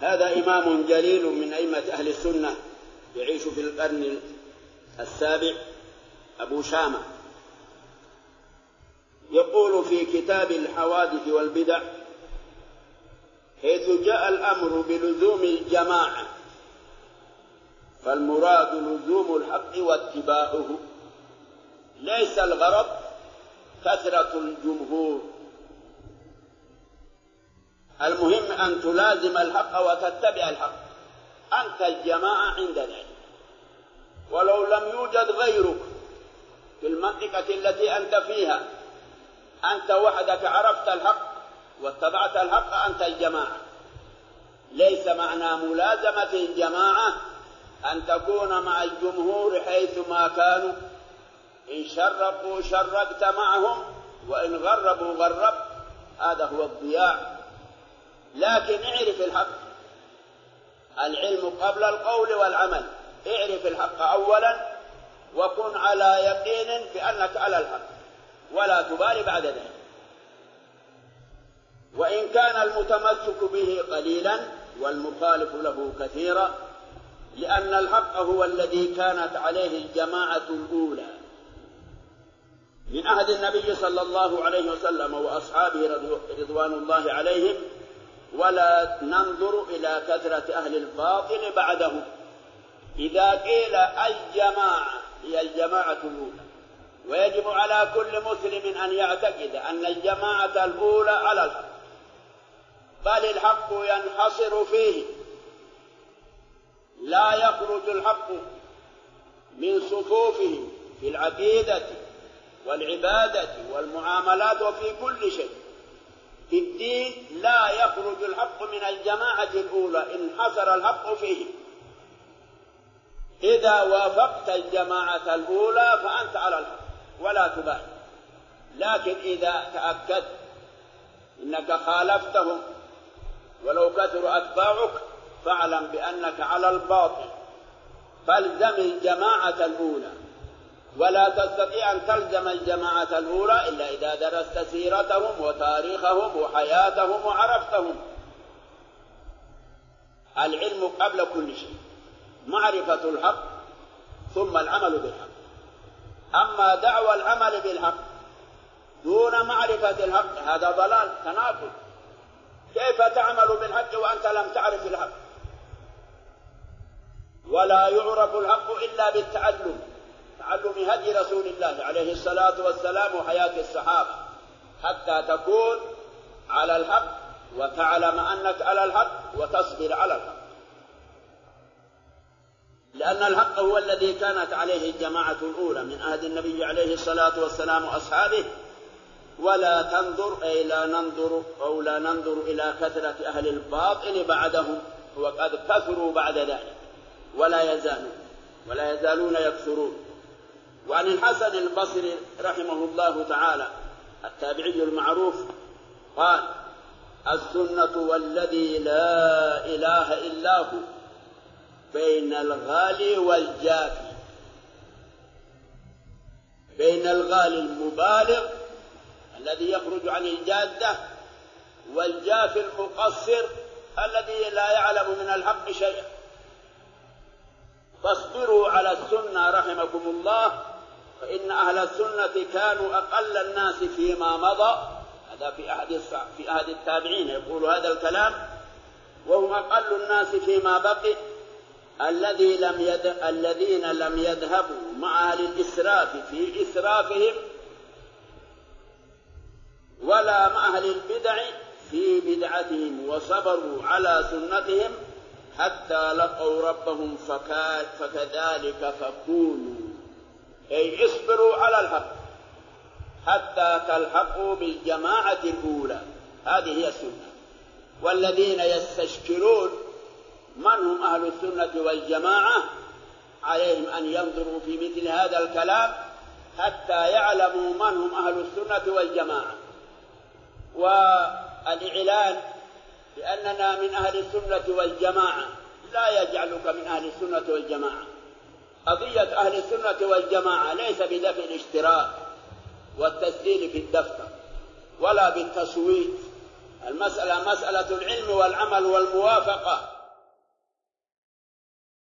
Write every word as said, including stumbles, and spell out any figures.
هذا إمام جليل من أئمة أهل السنة يعيش في القرن السابع، أبو شامة، يقول في كتاب الحوادث والبدع: حيث جاء الأمر بلزوم الجماعة فالمراد لزوم الحق واتباعه، ليس الغرض كثرة الجمهور، المهم أن تلازم الحق وتتبع الحق، أنت الجماعة عند ذلك، ولو لم يوجد غيرك في المنطقة التي أنت فيها، أنت وحدك عرفت الحق واتبعت الحق، أنت الجماعة. ليس معنى ملازمة الجماعة أن تكون مع الجمهور حيثما كانوا، إن شرقوا شرقت معهم، وإن غربوا غربت، هذا هو الضياع. لكن اعرف الحق، العلم قبل القول والعمل، اعرف الحق أولا وكن على يقين بأنك على الحق ولا تبالي بعد ذلك. وإن كان المتمسك به قليلا والمخالف له كثيرا، لأن الحق هو الذي كانت عليه الجماعة الأولى من عهد النبي صلى الله عليه وسلم وأصحابه رضوان الله عليهم، ولا ننظر إلى كثرة أهل الباطل بعده. إذا قيل الجماعة هي الجماعة الأولى، ويجب على كل مسلم أن يعتقد أن الجماعة الأولى على الحق، بل الحق ينحصر فيه، لا يخرج الحق من صفوفه في العقيدة والعبادة والمعاملات وفي كل شيء في الدين، لا يخرج الحق من الجماعة الأولى، انحصر الحق فيه. إذا وافقت الجماعة الأولى فأنت على الحق ولا تبالي، لكن إذا تأكدت إنك خالفتهم ولو كثر أتباعك فاعلم بأنك على الباطل، فالزم الجماعة الأولى، ولا تستطيع أن تلزم الجماعة الأولى إلا إذا درست سيرتهم وتاريخهم وحياتهم وعرفتهم. العلم قبل كل شيء، معرفة الحق ثم العمل بالحق. أما دعوى العمل بالحق دون معرفة الحق هذا ضلال، تناقض. كيف تعمل بالحق وأنت لم تعرف الحق؟ ولا يعرف الحق إلا بالتعلم، تعلم هدي رسول الله عليه الصلاة والسلام وحياة الصحابة، حتى تكون على الحق وتعلم أنك على الحق وتصبر على الحق، لأن الحق هو الذي كانت عليه الجماعة الأولى من عهد النبي عليه الصلاة والسلام وأصحابه. ولا تنظر أي لا ننظر أو لا ننظر إلى كثرة أهل الباطل بعدهم، وقد كثروا بعد ذلك ولا يزالون ولا يزالون يكثرون. وعن الحسن البصري رحمه الله تعالى التابعي المعروف قال: السنة والذي لا إله إلا هو بين الغالي والجافي، بين الغالي المبالغ الذي يخرج عن الجادة والجافي المقصر الذي لا يعلم من الحق شيئا. فاصبروا على السنة رحمكم الله، فإن أهل السنة كانوا أقل الناس فيما مضى. هذا في أحد في أحد التابعين يقول هذا الكلام، وهم أقل الناس فيما بقي، الذي لم يد... الذين لم يذهبوا مع أهل الإسراف في إسرافهم، ولا مع أهل البدع في بدعتهم، وصبروا على سنتهم حتى لقوا ربهم فكا... فكذلك فكونوا، أي اصبروا على الحق حتى تلحقوا بالجماعة الأولى. هذه هي السنة. والذين يستشكلون من هم أهل السنة والجماعة عليهم أن ينظروا في مثل هذا الكلام حتى يعلموا من هم أهل السنة والجماعة. والإعلان بأننا من أهل السنة والجماعة لا يجعلك من أهل السنة والجماعة. قضية أهل السنة والجماعة ليس بدفع الاشتراك والتسجيل في الدفتر ولا بالتصويت المسألة مسألة العلم والعمل والموافقة